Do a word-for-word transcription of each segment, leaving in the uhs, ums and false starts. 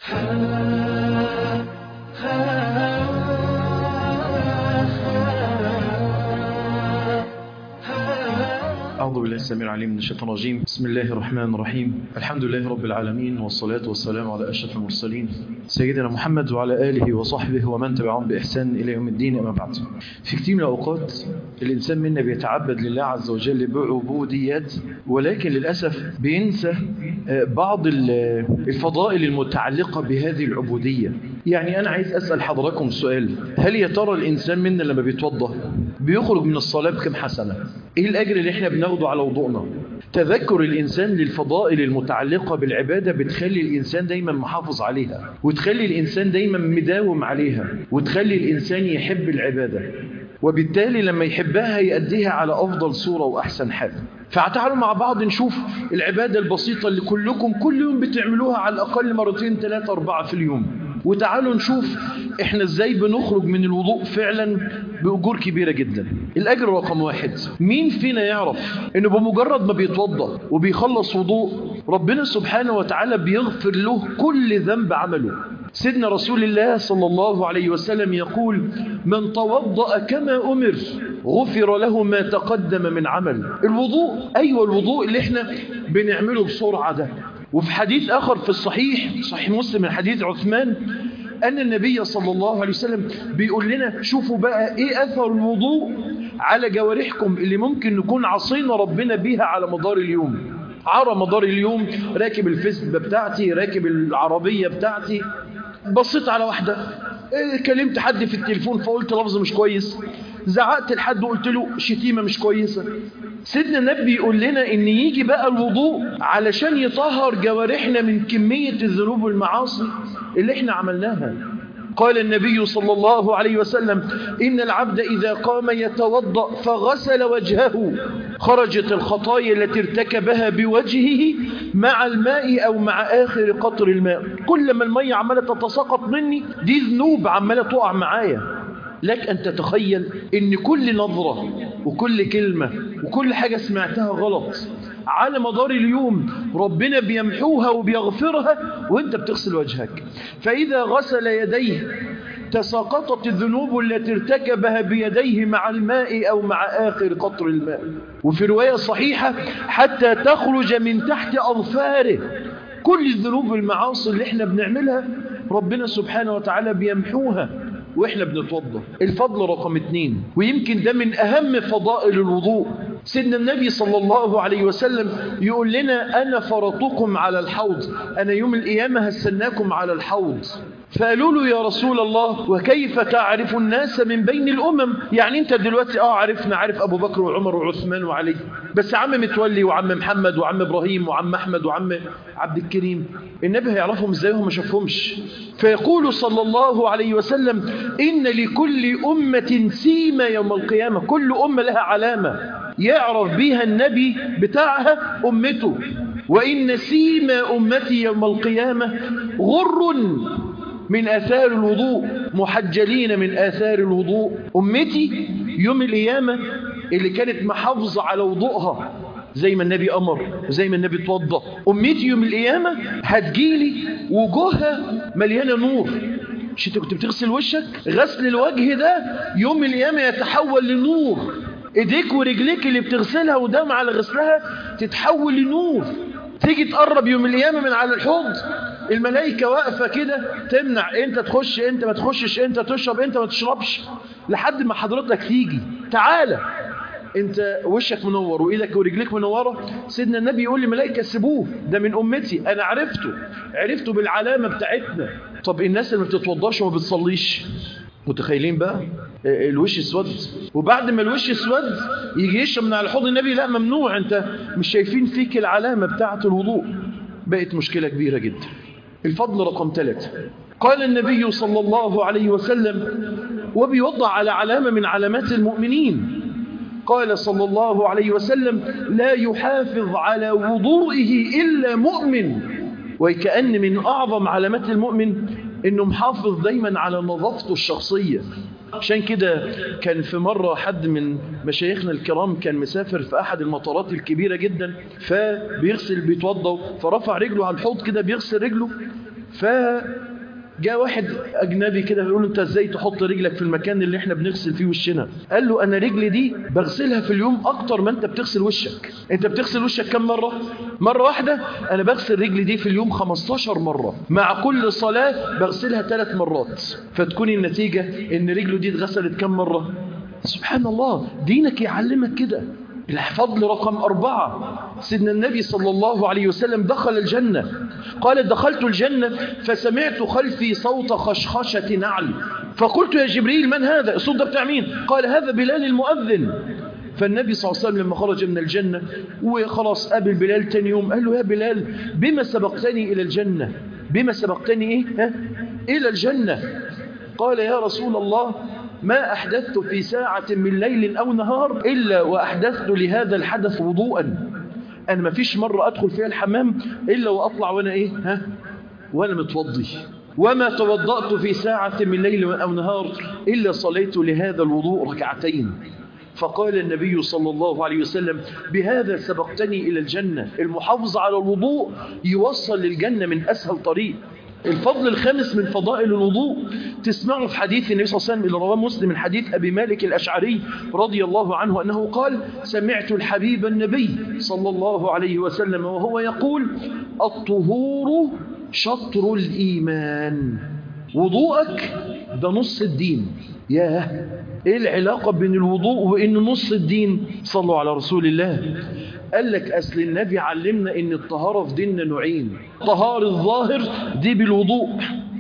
أعوذ بالله السميع العليم من الشيطان الرجيم. بسم الله الرحمن الرحيم. الحمد لله رب العالمين، والصلاة والسلام على أشرف المرسلين سيدنا محمد وعلى آله وصحبه ومن تبعهم بإحسان إلى يوم الدين. أما بعد، في كتير من الأوقات الإنسان منا بيتعبد لله عز وجل بعبوديات، ولكن للأسف بينسى بعض الفضائل المتعلقة بهذه العبودية. يعني أنا عايز أسأل حضراتكم سؤال: هل يا ترى الإنسان منا لما بيتوضأ بيخرج من الصلاة بكم حسنة؟ إيه الأجر اللي إحنا بناخده على وضوءنا؟ تذكر الإنسان للفضائل المتعلقة بالعبادة بتخلي الإنسان دايما محافظ عليها، وتخلي الإنسان دايما مداوم عليها، وتخلي الإنسان يحب العبادة، وبالتالي لما يحبها يأديها على أفضل صورة وأحسن حال. فتعالوا مع بعض نشوف العبادة البسيطة اللي كلكم كل يوم بتعملوها على الأقل مرتين ثلاثة أربعة في اليوم، وتعالوا نشوف إحنا إزاي بنخرج من الوضوء فعلا بأجور كبيرة جدا. الأجر رقم واحد: مين فينا يعرف إنه بمجرد ما بيتوضأ وبيخلص وضوء ربنا سبحانه وتعالى بيغفر له كل ذنب عمله؟ سيدنا رسول الله صلى الله عليه وسلم يقول: من توضأ كما أمر غفر له ما تقدم من عمل. الوضوء، أيوة الوضوء اللي احنا بنعمله بسرعة ده. وفي حديث آخر في الصحيح صحيح مسلم من حديث عثمان أن النبي صلى الله عليه وسلم بيقول لنا: شوفوا بقى إيه أثر الوضوء على جوارحكم اللي ممكن نكون عصينا ربنا بيها على مدار اليوم. على مدار اليوم راكب الفيسبا بتاعتي، راكب العربية بتاعتي، بصيت على واحدة، كلمت حد في التليفون فقلت لفظ مش كويس، زعقت لحد وقلت له شتيمة مش كويسة. سيدنا النبي يقول لنا ان يجي بقى الوضوء علشان يطهر جوارحنا من كمية الذنوب والمعاصي اللي احنا عملناها. قال النبي صلى الله عليه وسلم: إن العبد إذا قام يتوضأ فغسل وجهه خرجت الخطايا التي ارتكبها بوجهه مع الماء أو مع آخر قطر الماء. كل ما المية عمالة تتساقط مني دي ذنوب عمالة تقع معايا. لك أن تتخيل إن كل نظرة وكل كلمة وكل حاجة سمعتها غلط على مدار اليوم ربنا بيمحوها وبيغفرها وانت بتغسل وجهك. فإذا غسل يديه تساقطت الذنوب التي ارتكبها بيديه مع الماء أو مع آخر قطر الماء. وفي رواية صحيحة: حتى تخرج من تحت أظفاره. كل الذنوب والمعاصي اللي احنا بنعملها ربنا سبحانه وتعالى بيمحوها وإحنا بنتوضى. الفضل رقم اتنين، ويمكن ده من أهم فضائل الوضوء. سيدنا النبي صلى الله عليه وسلم يقول لنا: أنا فرطكم على الحوض، أنا يوم القيامة هستناكم على الحوض. فقالوا له: يا رسول الله وكيف تعرف الناس من بين الأمم؟ يعني أنت دلوقتي آه عرفنا، عارف أبو بكر وعمر وعثمان وعلي، بس عم متولي وعم محمد وعم إبراهيم وعم أحمد وعم عبد الكريم النبي هيعرفهم إزاي وهم ما شافهمش؟ فيقول صلى الله عليه وسلم: إن لكل أمة سيمة يوم القيامة. كل أمة لها علامة يعرف بها النبي بتاعها أمته. وإن سيمة أمتي يوم القيامة غر من آثار الوضوء محجلين من آثار الوضوء. أمتي يوم القيامة اللي كانت محافظة على وضوءها زي ما النبي أمر وزي ما النبي توضى، أمتي يوم القيامة هتجيلي وجوهها مليانة نور. مش انت كنت بتغسل وشك؟ غسل الوجه ده يوم القيامة يتحول لنور. ايديك ورجليك اللي بتغسلها ودم على غسلها تتحول لنور. تيجي تقرب يوم القيامة من على الحوض الملائكة واقفة كده تمنع، انت تخش انت ما تخشش، انت تشرب انت ما تشربش، لحد ما حضرتك تيجي. تعالى انت وشك منور وايدك ورجليك منوره. سيدنا النبي يقول لي: ملائكه سيبوه، ده من امتي، انا عرفته عرفته بالعلامه بتاعتنا. طب الناس اللي ما بتتوضاش وما بتصليش، متخيلين بقى الوش اسود؟ وبعد ما الوش اسود يجي يشرب من على حوض النبي، لا ممنوع، انت مش شايفين فيك العلامه بتاعه الوضوء. بقت مشكله كبيره جدا. الفضل رقم ثلاثة، قال النبي صلى الله عليه وسلم وبيوضع على علامه من علامات المؤمنين، قال صلى الله عليه وسلم: لا يحافظ على وضوئه إلا مؤمن. وكأن من أعظم علامات المؤمن إنه محافظ دايما على نظافته الشخصية. عشان كده كان في مرة حد من مشايخنا الكرام كان مسافر في أحد المطارات الكبيرة جدا، فبيغسل بيتوضى، فرفع رجله على الحوض كده بيغسل رجله، فجاء واحد أجنبي كده بيقول له أنت إزاي تحط رجلك في المكان اللي إحنا بنغسل فيه وشنا؟ قال له أنا رجلي دي بغسلها في اليوم أكتر ما أنت بتغسل وشك. أنت بتغسل وشك كم مرة؟ مرة واحدة. أنا بغسل رجلي دي في اليوم خمستاشر مرة، مع كل صلاة بغسلها ثلاث مرات. فتكون النتيجة إن رجله دي اتغسلت كم مرة؟ سبحان الله. دينك يعلمك كده. الفضل رقم أربعة، سيدنا النبي صلى الله عليه وسلم دخل الجنة. قال دخلت الجنة فسمعت خلفي صوت خشخشة نعل، فقلت يا جبريل من هذا؟ الصوت ده بتاع مين؟ قال هذا بلال المؤذن. فالنبي صلى الله عليه وسلم لما خرج من الجنة وخلاص قابل بلال تاني يوم، قال له يا بلال بما سبقتني إلى الجنة؟ بما سبقتني إيه؟ ها؟ إلى الجنة. قال يا رسول الله ما أحدثت في ساعة من ليل أو نهار إلا وأحدثت لهذا الحدث وضوءا. أنا ما فيش مرة أدخل فيها الحمام إلا وأطلع وأنا إيه؟ ها؟ وأنا متوضي. وما توضأت في ساعة من ليل أو نهار إلا صليت لهذا الوضوء ركعتين. فقال النبي صلى الله عليه وسلم بهذا سبقتني إلى الجنة. المحافظة على الوضوء يوصل للجنة من أسهل طريق. الفضل الخامس من فضائل الوضوء تسمعه في حديث النبي صلى الله عليه وسلم اللي رواه مسلم من حديث أبي مالك الأشعري رضي الله عنه أنه قال سمعت الحبيب النبي صلى الله عليه وسلم وهو يقول الطهور شطر الإيمان. وضوءك ده نص الدين. ياه، ايه العلاقة بين الوضوء وإن نص الدين؟ صلوا على رسول الله. قال لك أصل النبي علمنا إن الطهارة في ديننا نوعين، طهارة الظاهر دي بالوضوء،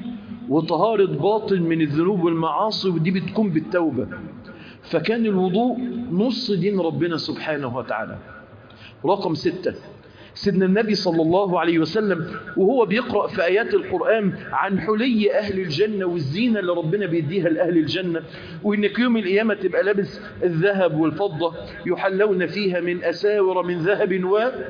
وطهارة باطن من الذنوب والمعاصي ودي بتكون بالتوبة. فكان الوضوء نص دين ربنا سبحانه وتعالى. رقم ستة، سيدنا النبي صلى الله عليه وسلم وهو بيقرأ في آيات القرآن عن حلي أهل الجنة والزينة اللي ربنا بيديها لأهل الجنة، وإنك يوم القيامة تبقى لابس الذهب والفضة يحلون فيها من أساور من ذهب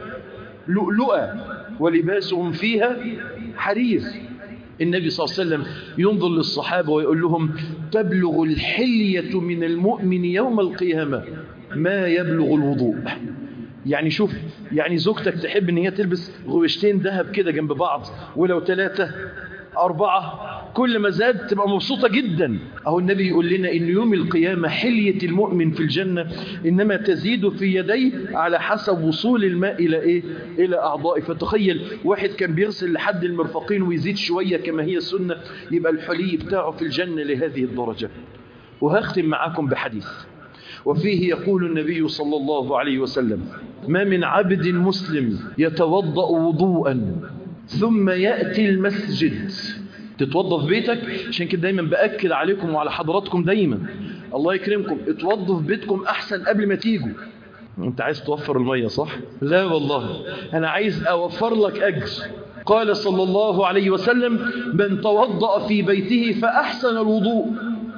ولؤلؤة ولباسهم فيها حرير. النبي صلى الله عليه وسلم ينظر للصحابة ويقول لهم تبلغ الحلية من المؤمن يوم القيامة ما يبلغ الوضوء. يعني شوف، يعني زوجتك تحب ان هي تلبس غوشتين ذهب كده جنب بعض، ولو ثلاثة أربعة كل ما زاد تبقى مبسوطة جدا. أهو النبي يقول لنا إن يوم القيامة حلية المؤمن في الجنة إنما تزيد في يديه على حسب وصول الماء إلى إيه؟ إلى أعضائه. فتخيل واحد كان بيغسل لحد المرفقين ويزيد شوية كما هي السنة، يبقى الحلي بتاعه في الجنة لهذه الدرجة. وهختم معاكم بحديث وفيه يقول النبي صلى الله عليه وسلم ما من عبد مسلم يتوضأ وضوءا ثم يأتي المسجد. تتوضأ في بيتك، عشان كده دايما بأكد عليكم وعلى حضراتكم دايما الله يكرمكم اتوضوا في بيتكم أحسن قبل ما تيجوا. انت عايز توفر المية صح؟ لا والله أنا عايز أوفر لك أجر. قال صلى الله عليه وسلم من توضأ في بيته فأحسن الوضوء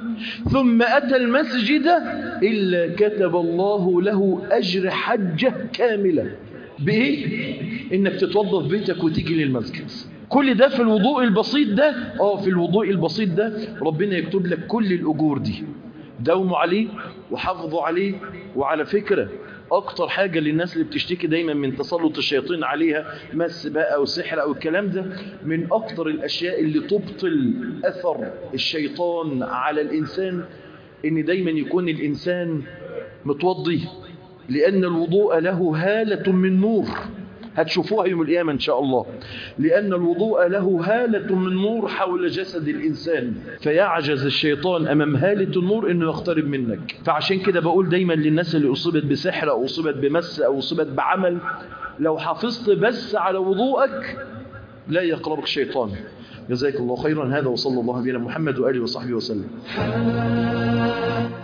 ثم أتى المسجد إلا كتب الله له أجر حجة كاملة. بإيه؟ إنك تتوضأ في بيتك وتيجي للمسجد. كل ده في الوضوء البسيط ده. آه في الوضوء البسيط ده ربنا يكتب لك كل الأجور دي. داوموا عليه وحافظوا عليه. وعلى فكرة أكتر حاجة للناس اللي بتشتكي دايما من تسلط الشياطين عليها مس بقى أو سحر أو الكلام ده، من أكتر الأشياء اللي تبطل أثر الشيطان على الإنسان إن دايما يكون الإنسان متوضي، لأن الوضوء له هالة من نور هتشوفوها يوم القيامة إن شاء الله. لأن الوضوء له هالة من نور حول جسد الإنسان، فيعجز الشيطان أمام هالة النور إنه يقترب منك. فعشان كده بقول دايما للناس اللي أصيبت بسحر أو أصيبت بمس أو أصيبت بعمل، لو حافظت بس على وضوءك لا يقربك شيطان. جزاك الله خيرا. هذا وصلى الله على محمد وآله وصحبه وسلم.